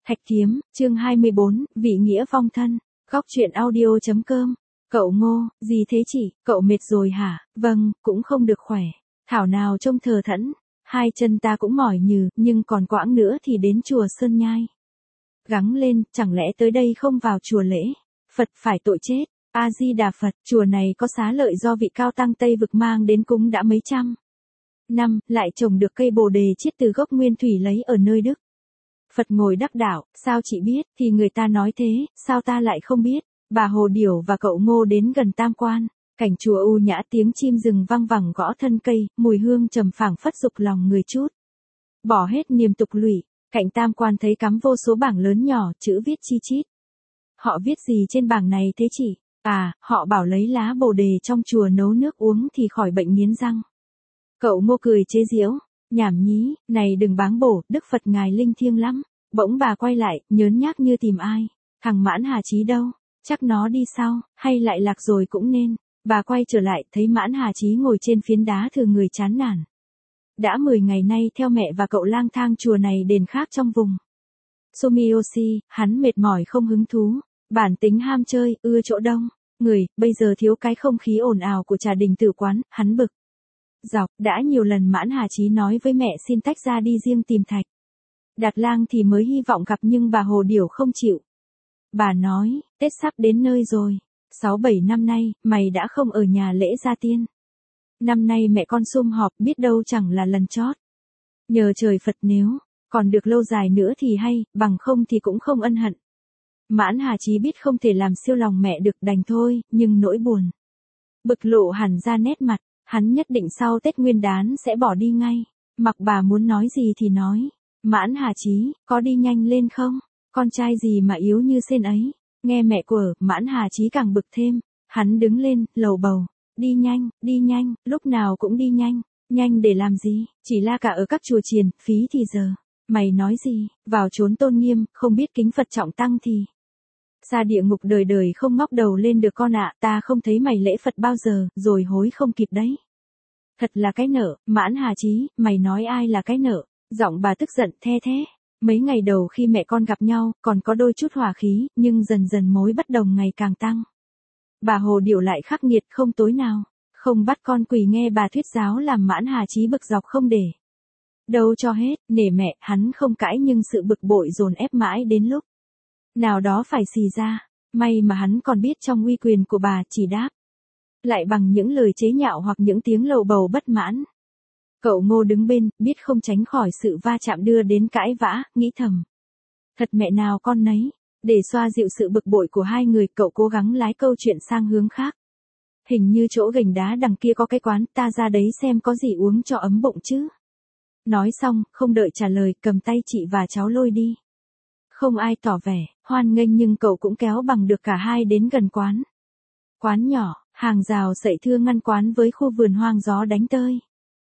Thạch Kiếm, chương 24, vị nghĩa vong thân. Góc truyện audio.com. Cậu Ngô, gì thế chị, cậu mệt rồi hả? Vâng, cũng không được khỏe. Thảo nào trông thờ thẫn. Hai chân ta cũng mỏi nhừ, nhưng còn quãng nữa thì đến chùa Sơn Nhai. Gắng lên, chẳng lẽ tới đây không vào chùa lễ? Phật phải tội chết. A-di-đà Phật, chùa này có xá lợi do vị cao tăng Tây Vực mang đến cúng đã mấy trăm năm, lại trồng được cây bồ đề chiết từ gốc nguyên thủy lấy ở nơi Đức. Phật ngồi đắc đạo, sao chị biết, thì người ta nói thế, sao ta lại không biết. Bà Hồ Điểu và cậu Ngô đến gần Tam Quan, cảnh chùa u nhã, tiếng chim rừng vang vẳng gõ thân cây, mùi hương trầm phảng phất dục lòng người chút. Bỏ hết niềm tục lụy, cạnh Tam Quan thấy cắm vô số bảng lớn nhỏ, chữ viết chi chít. Họ viết gì trên bảng này thế chị? À, họ bảo lấy lá bồ đề trong chùa nấu nước uống thì khỏi bệnh nghiến răng. Cậu Ngô cười chế giễu, nhảm nhí, này đừng báng bổ, Đức Phật ngài linh thiêng lắm. Bỗng bà quay lại, nhớn nhác như tìm ai. Thằng Mãn Hà Chí đâu? Chắc nó đi sau, hay lại lạc rồi cũng nên. Bà quay trở lại, thấy Mãn Hà Chí ngồi trên phiến đá thừa người chán nản. Đã 10 ngày nay theo mẹ và cậu lang thang chùa này đền khác trong vùng Sumiyoshi, hắn mệt mỏi không hứng thú. Bản tính ham chơi, ưa chỗ đông người, bây giờ thiếu cái không khí ồn ào của trà đình tử quán, hắn bực dọc. Đã nhiều lần Mãn Hà Chí nói với mẹ xin tách ra đi riêng tìm Thạch Đạt Lang thì mới hy vọng gặp, nhưng bà Hồ Điểu không chịu. Bà nói, Tết sắp đến nơi rồi, 6-7 năm nay, mày đã không ở nhà lễ gia tiên. Năm nay mẹ con sum họp, biết đâu chẳng là lần chót. Nhờ trời Phật, nếu còn được lâu dài nữa thì hay, bằng không thì cũng không ân hận. Mãn Hà Chí biết không thể làm siêu lòng mẹ được, đành thôi, nhưng nỗi buồn bực lộ hẳn ra nét mặt. Hắn nhất định sau Tết Nguyên Đán sẽ bỏ đi ngay. Mặc bà muốn nói gì thì nói. Mãn Hà Chí, có đi nhanh lên không? Con trai gì mà yếu như sên ấy. Nghe mẹ của Mãn Hà Chí càng bực thêm. Hắn đứng lên, lầu bầu. Đi nhanh, lúc nào cũng đi nhanh. Nhanh để làm gì? Chỉ la cả ở các chùa chiền, phí thì giờ. Mày nói gì? Vào chốn tôn nghiêm, không biết kính Phật trọng tăng thì xa địa ngục đời đời không ngóc đầu lên được con ạ. Ta không thấy mày lễ Phật bao giờ, rồi hối không kịp đấy. Thật là cái nợ. Mãn Hà Chí, mày nói ai là cái nợ? Giọng bà tức giận the thế. Mấy ngày đầu khi mẹ con gặp nhau, còn có đôi chút hòa khí, nhưng dần dần mối bất đồng ngày càng tăng. Bà Hồ Điểu lại khắc nghiệt không tối nào, không bắt con quỳ nghe bà thuyết giáo, làm Mãn Hà Chí bực dọc không để đâu cho hết. Nể mẹ, hắn không cãi, nhưng sự bực bội dồn ép mãi đến lúc nào đó phải xì ra. May mà hắn còn biết trong uy quyền của bà, chỉ đáp lại bằng những lời chế nhạo hoặc những tiếng lầu bầu bất mãn. Cậu Ngô đứng bên, biết không tránh khỏi sự va chạm đưa đến cãi vã, nghĩ thầm. Thật mẹ nào con nấy. Để xoa dịu sự bực bội của hai người, cậu cố gắng lái câu chuyện sang hướng khác. Hình như chỗ gành đá đằng kia có cái quán, ta ra đấy xem có gì uống cho ấm bụng chứ. Nói xong, không đợi trả lời, cầm tay chị và cháu lôi đi. Không ai tỏ vẻ hoan nghênh, nhưng cậu cũng kéo bằng được cả hai đến gần quán. Quán nhỏ, hàng rào sậy thưa ngăn quán với khu vườn hoang gió đánh tơi.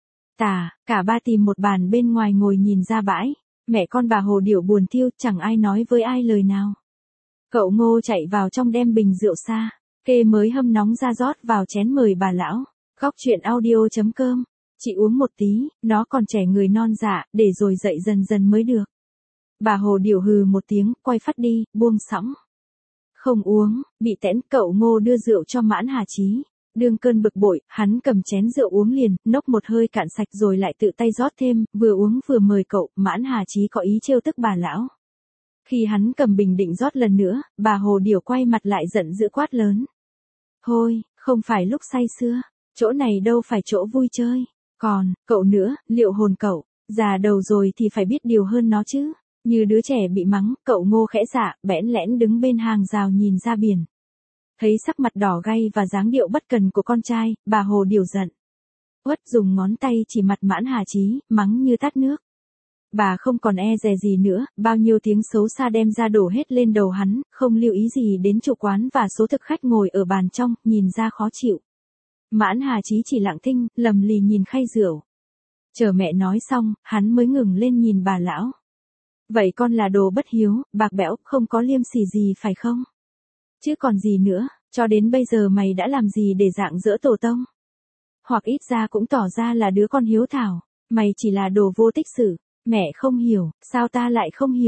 Cả ba tìm một bàn bên ngoài ngồi nhìn ra bãi. Mẹ con bà Hồ Điểu buồn thiêu, chẳng ai nói với ai lời nào. Cậu Ngô chạy vào trong đem bình rượu sa kê mới hâm nóng ra rót vào chén mời bà lão. Góc truyện audio.com. Chị uống một tí, nó còn trẻ người non dạ, để rồi dậy dần dần mới được. Bà Hồ Điểu hừ một tiếng, quay phát đi, buông xõng. Không uống, bị tẽn. Cậu Ngô đưa rượu cho Mãn Hà Chí. Đương cơn bực bội, hắn cầm chén rượu uống liền, nốc một hơi cạn sạch rồi lại tự tay rót thêm, vừa uống vừa mời cậu. Mãn Hà Chí có ý trêu tức bà lão. Khi hắn cầm bình định rót lần nữa, bà Hồ Điểu quay mặt lại giận dữ quát lớn. Thôi, không phải lúc say sưa, chỗ này đâu phải chỗ vui chơi. Còn, cậu nữa, liệu hồn cậu, già đầu rồi thì phải biết điều hơn nó chứ. Như đứa trẻ bị mắng, cậu Ngô khẽ dạ, bẽn lẽn đứng bên hàng rào nhìn ra biển. Thấy sắc mặt đỏ gay và dáng điệu bất cần của con trai, bà Hồ Điểu giận uất dùng ngón tay chỉ mặt Mãn Hà Chí, mắng như tát nước. Bà không còn e dè gì nữa, bao nhiêu tiếng xấu xa đem ra đổ hết lên đầu hắn, không lưu ý gì đến chủ quán và số thực khách ngồi ở bàn trong, nhìn ra khó chịu. Mãn Hà Chí chỉ lặng thinh, lầm lì nhìn khay rượu. Chờ mẹ nói xong, hắn mới ngừng lên nhìn bà lão. Vậy con là đồ bất hiếu, bạc bẽo, không có liêm sỉ gì phải không? Chứ còn gì nữa, cho đến bây giờ mày đã làm gì để rạng rỡ tổ tông? Hoặc ít ra cũng tỏ ra là đứa con hiếu thảo, mày chỉ là đồ vô tích sự. Mẹ không hiểu, sao ta lại không hiểu?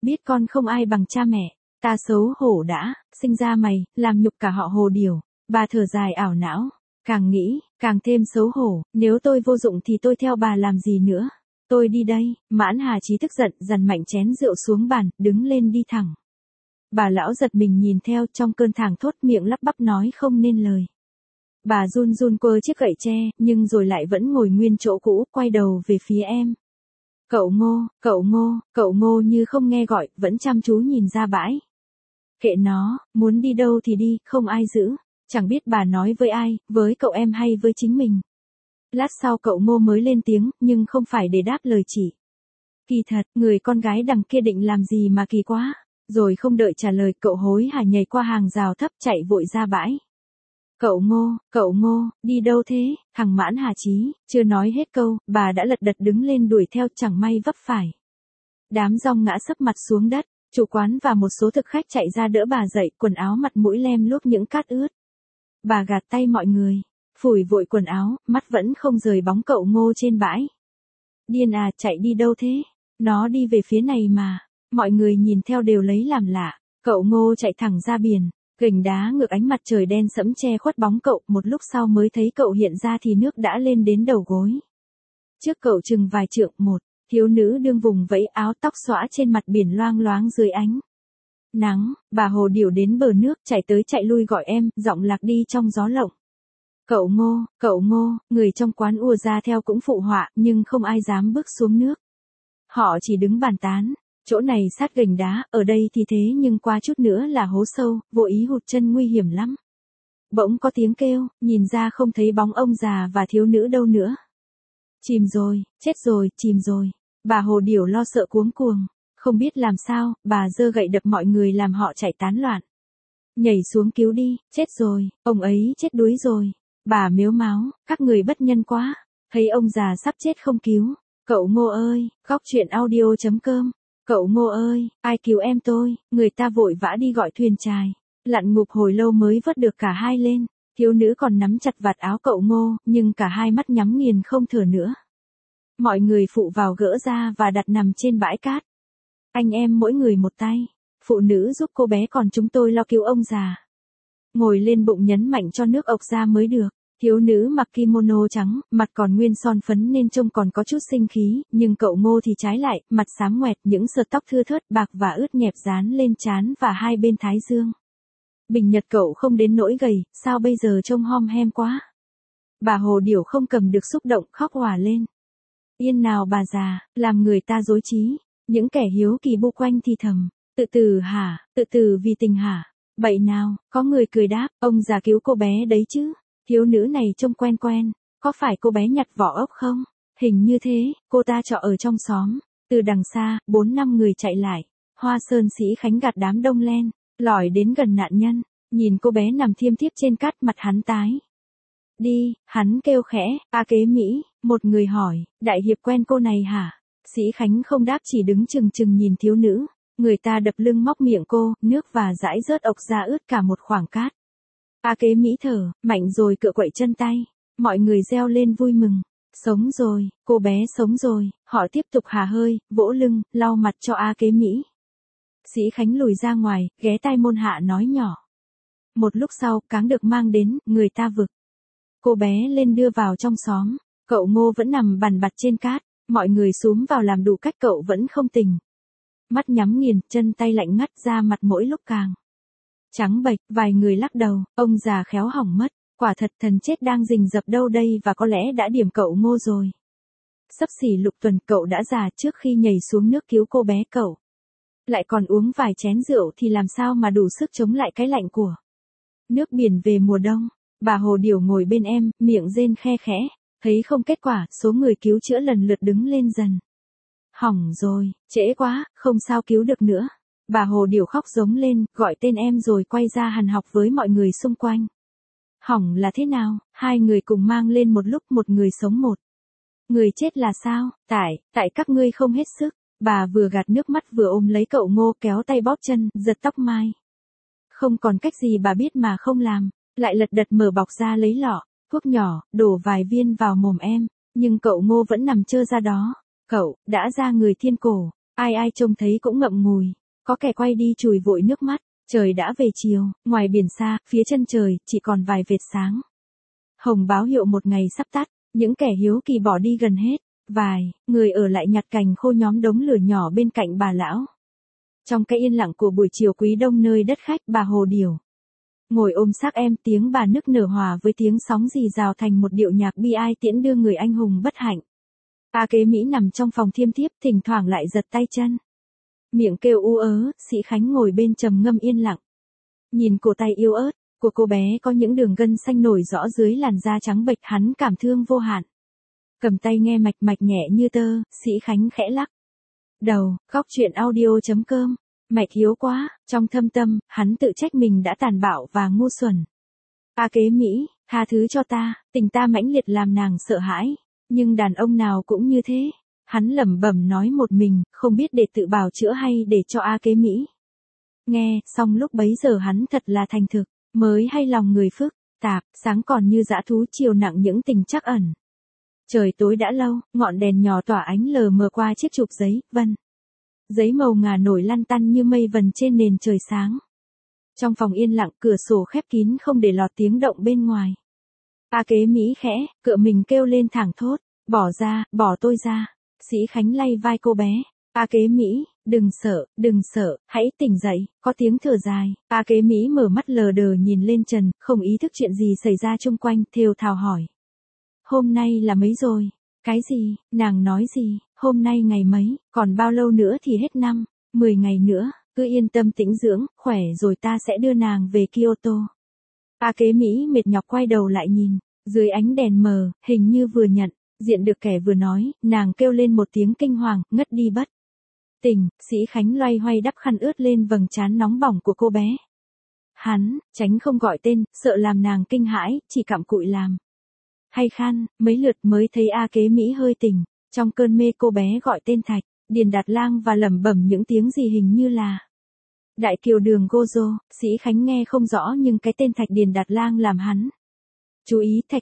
Biết con không ai bằng cha mẹ, ta xấu hổ đã, sinh ra mày, làm nhục cả họ Hồ Điểu. Bà thở dài ảo não, càng nghĩ, càng thêm xấu hổ, nếu tôi vô dụng thì tôi theo bà làm gì nữa. Tôi đi đây, Mãn Hà Chí tức giận, dằn mạnh chén rượu xuống bàn, đứng lên đi thẳng. Bà lão giật mình nhìn theo, trong cơn thảng thốt miệng lắp bắp nói không nên lời. Bà run run quơ chiếc gậy tre, nhưng rồi lại vẫn ngồi nguyên chỗ cũ, quay đầu về phía em. Cậu Ngô như không nghe gọi, vẫn chăm chú nhìn ra bãi. Kệ nó, muốn đi đâu thì đi, không ai giữ. Chẳng biết bà nói với ai, với cậu em hay với chính mình. Lát sau cậu Ngô mới lên tiếng, nhưng không phải để đáp lời chị. Kỳ thật, người con gái đằng kia định làm gì mà kỳ quá. Rồi không đợi trả lời, cậu hối hả nhảy qua hàng rào thấp chạy vội ra bãi. Cậu Ngô, đi đâu thế? Thằng Mãn Hà Chí, chưa nói hết câu, bà đã lật đật đứng lên đuổi theo, chẳng may vấp phải. Đám rong ngã sấp mặt xuống đất, chủ quán và một số thực khách chạy ra đỡ bà dậy, quần áo mặt mũi lem luốc những cát ướt. Bà gạt tay mọi người, phủi vội quần áo, mắt vẫn không rời bóng cậu Ngô trên bãi. Điên à, chạy đi đâu thế? Nó đi về phía này mà. Mọi người nhìn theo đều lấy làm lạ. Cậu Ngô chạy thẳng ra biển, gành đá ngược ánh mặt trời đen sẫm che khuất bóng cậu, một lúc sau mới thấy cậu hiện ra thì nước đã lên đến đầu gối. Trước cậu chừng vài trượng, một thiếu nữ đương vùng vẫy áo tóc xõa trên mặt biển loang loáng dưới ánh nắng. Bà Hồ Điểu đến bờ nước, chạy tới chạy lui gọi em, giọng lạc đi trong gió lộng. Cậu Ngô, người trong quán ùa ra theo cũng phụ họa, nhưng không ai dám bước xuống nước. Họ chỉ đứng bàn tán, chỗ này sát gành đá, ở đây thì thế nhưng qua chút nữa là hố sâu, vô ý hụt chân nguy hiểm lắm. Bỗng có tiếng kêu, nhìn ra không thấy bóng ông già và thiếu nữ đâu nữa. Chìm rồi, chết rồi, chìm rồi. Bà Hồ Điểu lo sợ cuống cuồng, không biết làm sao, bà giơ gậy đập mọi người làm họ chạy tán loạn. Nhảy xuống cứu đi, chết rồi, ông ấy chết đuối rồi. Bà mếu máo, các người bất nhân quá, thấy ông già sắp chết không cứu. Cậu Ngô ơi, khóc chuyện audio.com. Cậu Ngô ơi, ai cứu em tôi, người ta vội vã đi gọi thuyền chài. Lặn ngụp hồi lâu mới vớt được cả hai lên. Thiếu nữ còn nắm chặt vạt áo cậu Ngô, nhưng cả hai mắt nhắm nghiền không thở nữa. Mọi người phụ vào gỡ ra và đặt nằm trên bãi cát. Anh em mỗi người một tay. Phụ nữ giúp cô bé, còn chúng tôi lo cứu ông già. Ngồi lên bụng nhấn mạnh cho nước ộc ra mới được. Thiếu nữ mặc kimono trắng, mặt còn nguyên son phấn nên trông còn có chút sinh khí, nhưng cậu Ngô thì trái lại, mặt xám ngoẹt, những sợi tóc thưa thớt bạc và ướt nhẹp dán lên trán và hai bên thái dương. Bình nhật cậu không đến nỗi gầy, sao bây giờ trông hom hem quá. Bà Hồ Điểu không cầm được xúc động, khóc òa lên. Yên nào bà già, làm người ta rối trí. Những kẻ hiếu kỳ bu quanh thì thầm, tự tử hả, tự tử vì tình hả. Bậy nào, có người cười đáp, ông già cứu cô bé đấy chứ. Thiếu nữ này trông quen quen, có phải cô bé nhặt vỏ ốc không? Hình như thế, cô ta trọ ở trong xóm. Từ đằng xa, 4-5 người chạy lại. Hoa Sơn Sĩ Khánh gạt đám đông len, lỏi đến gần nạn nhân, nhìn cô bé nằm thiêm thiếp trên cát, mặt hắn tái. Đi, hắn kêu khẽ, A Kế Mỹ, một người hỏi, đại hiệp quen cô này hả? Sĩ Khánh không đáp, chỉ đứng chừng chừng nhìn thiếu nữ. Người ta đập lưng móc miệng cô, nước và dãi rớt ộc ra ướt cả một khoảng cát. A Kế Mỹ thở mạnh rồi cựa quậy chân tay. Mọi người reo lên vui mừng. Sống rồi, cô bé sống rồi. Họ tiếp tục hà hơi, vỗ lưng, lau mặt cho A Kế Mỹ. Sĩ Khánh lùi ra ngoài, ghé tai môn hạ nói nhỏ. Một lúc sau, cáng được mang đến, người ta vực cô bé lên đưa vào trong xóm. Cậu Ngô vẫn nằm bằn bặt trên cát. Mọi người xúm vào làm đủ cách, cậu vẫn không tỉnh. Mắt nhắm nghiền, chân tay lạnh ngắt, ra mặt mỗi lúc càng trắng bệch. Vài người lắc đầu, ông già khéo hỏng mất. Quả thật thần chết đang rình rập đâu đây, và có lẽ đã điểm cậu Ngô rồi. Xấp xỉ lục tuần cậu đã già, trước khi nhảy xuống nước cứu cô bé cậu lại còn uống vài chén rượu thì làm sao mà đủ sức chống lại cái lạnh của nước biển về mùa đông. Bà Hồ Điểu ngồi bên em, miệng rên khe khẽ. Thấy không kết quả, số người cứu chữa lần lượt đứng lên dần. Hỏng rồi, trễ quá, không sao cứu được nữa. Bà Hồ Điểu khóc giống lên, gọi tên em rồi quay ra hằn học với mọi người xung quanh. Hỏng là thế nào? Hai người cùng mang lên một lúc, một người sống một người chết là sao? Tại các ngươi không hết sức. Bà vừa gạt nước mắt vừa ôm lấy cậu Ngô, kéo tay bóp chân, giật tóc mai. Không còn cách gì bà biết mà không làm. Lại lật đật mở bọc ra lấy lọ thuốc nhỏ, đổ vài viên vào mồm em. Nhưng cậu Ngô vẫn nằm trơ ra đó. Cậu đã ra người thiên cổ. Ai ai trông thấy cũng ngậm ngùi, có kẻ quay đi chùi vội nước mắt, trời đã về chiều, ngoài biển xa, phía chân trời, chỉ còn vài vệt sáng. Hồng báo hiệu một ngày sắp tắt, những kẻ hiếu kỳ bỏ đi gần hết, vài người ở lại nhặt cành khô nhóm đống lửa nhỏ bên cạnh bà lão. Trong cái yên lặng của buổi chiều quý đông nơi đất khách bà Hồ Điểu. Ngồi ôm xác em, tiếng bà nức nở hòa với tiếng sóng rì rào thành một điệu nhạc bi ai tiễn đưa người anh hùng bất hạnh. A Kế Mỹ nằm trong phòng thiêm thiếp, thỉnh thoảng lại giật tay chân. Miệng kêu u ớ, Sĩ Khánh ngồi bên trầm ngâm yên lặng. Nhìn cổ tay yếu ớt của cô bé có những đường gân xanh nổi rõ dưới làn da trắng bệch, hắn cảm thương vô hạn. Cầm tay nghe mạch mạch nhẹ như tơ, Sĩ Khánh khẽ lắc đầu. Góc truyện audio.com. Mạch hiếu quá, trong thâm tâm, hắn tự trách mình đã tàn bạo và ngu xuẩn. A Kế Mỹ, tha thứ cho ta, tình ta mãnh liệt làm nàng sợ hãi. Nhưng đàn ông nào cũng như thế. Hắn lẩm bẩm nói một mình, không biết để tự bào chữa hay để cho A Kế Mỹ nghe. Xong lúc bấy giờ hắn thật là thành thực, mới hay lòng người phức tạp, sáng còn như dã thú, chiều nặng những tình trắc ẩn. Trời tối đã lâu, ngọn đèn nhỏ tỏa ánh lờ mờ qua chiếc chụp giấy, giấy màu ngà nổi lăn tăn như mây vần trên nền trời sáng. Trong phòng yên lặng, cửa sổ khép kín không để lọt tiếng động bên ngoài. A Kế Mỹ khẽ cựa mình kêu lên thảng thốt, bỏ ra, bỏ tôi ra. Sĩ Khánh lay vai cô bé. A Kế Mỹ, đừng sợ, hãy tỉnh dậy. Có tiếng thở dài. A Kế Mỹ mở mắt lờ đờ nhìn lên trần, không ý thức chuyện gì xảy ra chung quanh, thều thào hỏi. Hôm nay là mấy rồi? Cái gì? Nàng nói gì? Hôm nay ngày mấy? Còn bao lâu nữa thì hết năm? 10 ngày nữa, cứ yên tâm tĩnh dưỡng, khỏe rồi ta sẽ đưa nàng về Kyoto. A Kế Mỹ mệt nhọc quay đầu lại nhìn, dưới ánh đèn mờ, hình như vừa nhận diện được kẻ vừa nói, nàng kêu lên một tiếng kinh hoàng, ngất đi bất tỉnh. Sĩ Khánh loay hoay đắp khăn ướt lên vầng trán nóng bỏng của cô bé. Hắn tránh không gọi tên, sợ làm nàng kinh hãi, chỉ cặm cụi làm hay khăn, mấy lượt mới thấy A Kế Mỹ hơi tỉnh. Trong cơn mê cô bé gọi tên Thạch Điền Đạt Lang và lẩm bẩm những tiếng gì hình như là Đại Kiều Đường Gozo. Sĩ Khánh nghe không rõ nhưng cái tên Thạch Điền Đạt Lang làm hắn chú ý. Thạch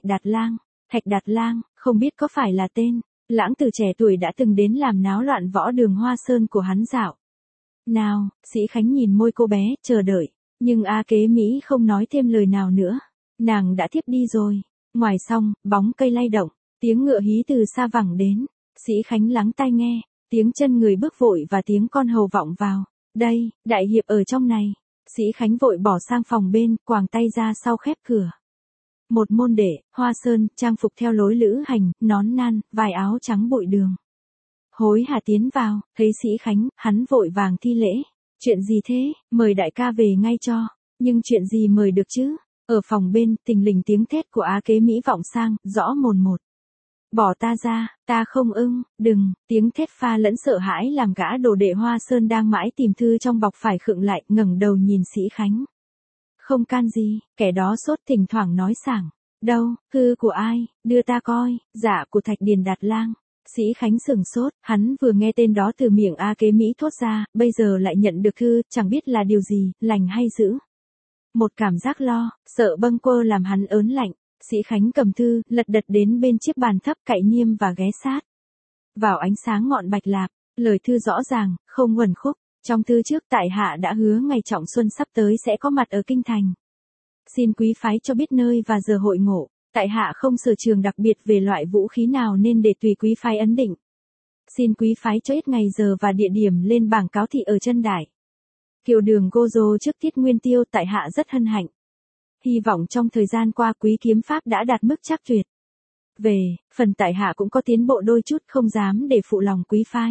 Đạt Lang, không biết có phải là tên lãng tử trẻ tuổi đã từng đến làm náo loạn võ đường Hoa Sơn của hắn dạo nào. Sĩ Khánh nhìn môi cô bé, chờ đợi, nhưng A Kế Mỹ không nói thêm lời nào nữa. Nàng đã thiếp đi rồi. Ngoài song, bóng cây lay động, tiếng ngựa hí từ xa vẳng đến. Sĩ Khánh lắng tai nghe, tiếng chân người bước vội và tiếng con hầu vọng vào. Đây, đại hiệp ở trong này. Sĩ Khánh vội bỏ sang phòng bên, quàng tay ra sau khép cửa. Một môn đệ, Hoa Sơn, trang phục theo lối lữ hành, nón nan, vài áo trắng bụi đường. Hối hả tiến vào, thấy Sĩ Khánh, hắn vội vàng thi lễ. Chuyện gì thế, mời đại ca về ngay cho. Nhưng chuyện gì mời được chứ? Ở phòng bên, thình lình tiếng thét của A Kế Mỹ vọng sang, rõ mồn một. Bỏ ta ra, ta không ưng, đừng. Tiếng thét pha lẫn sợ hãi làm gã đồ đệ Hoa Sơn đang mãi tìm thư trong bọc phải khựng lại, ngẩng đầu nhìn Sĩ Khánh. Không can gì, kẻ đó sốt thỉnh thoảng nói sảng. Đâu, thư của ai, đưa ta coi. Dạ, của Thạch Điền Đạt Lang. Sĩ Khánh sửng sốt, hắn vừa nghe tên đó từ miệng A Kế Mỹ thốt ra, bây giờ lại nhận được thư, chẳng biết là điều gì, lành hay dữ. Một cảm giác lo, sợ bâng quơ làm hắn ớn lạnh. Sĩ Khánh cầm thư, lật đật đến bên chiếc bàn thấp cạnh nghiêm và ghé sát vào ánh sáng ngọn bạch lạp. Lời thư rõ ràng, không uẩn khúc. Trong thư trước, tại hạ đã hứa ngày trọng xuân sắp tới sẽ có mặt ở kinh thành. Xin quý phái cho biết nơi và giờ hội ngộ. Tại hạ không sở trường đặc biệt về loại vũ khí nào nên để tùy quý phái ấn định. Xin quý phái cho ít ngày giờ và địa điểm lên bảng cáo thị ở chân đài Kiều Đường Gozo trước Tiết Nguyên Tiêu. Tại hạ rất hân hạnh. Hy vọng trong thời gian qua quý kiếm pháp đã đạt mức chắc tuyệt. Về phần tại hạ cũng có tiến bộ đôi chút, không dám để phụ lòng quý phái.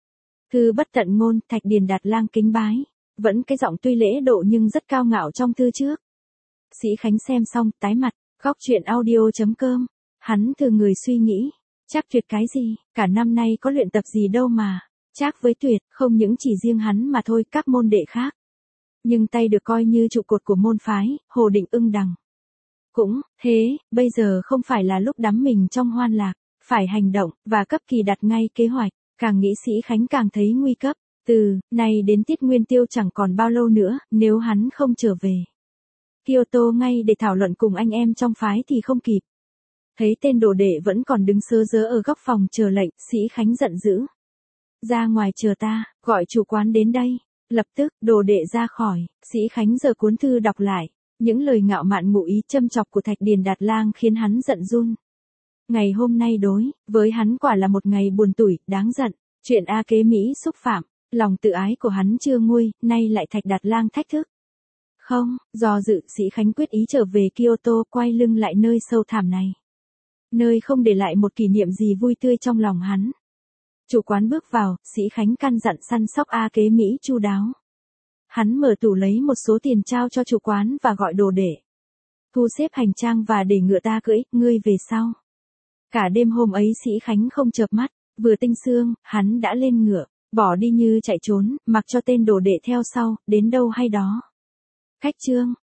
Thư bất tận ngôn. Thạch Điền Đạt Lang kính bái. Vẫn cái giọng tuy lễ độ nhưng rất cao ngạo trong thư trước. Sĩ Khánh xem xong, tái mặt. Góc truyện audio.com. Hắn thường người suy nghĩ. Chắc tuyệt cái gì, cả năm nay có luyện tập gì đâu mà. Chắc với tuyệt, không những chỉ riêng hắn mà thôi, các môn đệ khác. Nhưng tay được coi như trụ cột của môn phái, Hồ Định ưng đằng. Cũng thế, bây giờ không phải là lúc đắm mình trong hoan lạc, phải hành động, và cấp kỳ đặt ngay kế hoạch. Càng nghĩ Sĩ Khánh càng thấy nguy cấp. Từ nay đến Tiết Nguyên Tiêu chẳng còn bao lâu nữa, nếu hắn không trở về Kyoto ngay để thảo luận cùng anh em trong phái thì không kịp. Thấy tên đồ đệ vẫn còn đứng sớ rớ ở góc phòng chờ lệnh, Sĩ Khánh giận dữ. Ra ngoài chờ ta, gọi chủ quán đến đây. Lập tức, đồ đệ ra khỏi, Sĩ Khánh giơ cuốn thư đọc lại. Những lời ngạo mạn ngụ ý châm chọc của Thạch Điền Đạt Lang khiến hắn giận run. Ngày hôm nay đối với hắn quả là một ngày buồn tủi, đáng giận. Chuyện A Kế Mỹ xúc phạm, lòng tự ái của hắn chưa nguôi, nay lại Thạch Đạt Lang thách thức. Không, do dự, Sĩ Khánh quyết ý trở về Kyoto, quay lưng lại nơi sâu thẳm này. Nơi không để lại một kỷ niệm gì vui tươi trong lòng hắn. Chủ quán bước vào, Sĩ Khánh căn dặn săn sóc A Kế Mỹ chu đáo. Hắn mở tủ lấy một số tiền trao cho chủ quán và gọi đồ để thu xếp hành trang và để ngựa ta cưỡi, ngươi về sau. Cả đêm hôm ấy Sĩ Khánh không chợp mắt, vừa tinh sương, hắn đã lên ngựa, bỏ đi như chạy trốn, mặc cho tên đồ đệ theo sau, đến đâu hay đó. Cách chương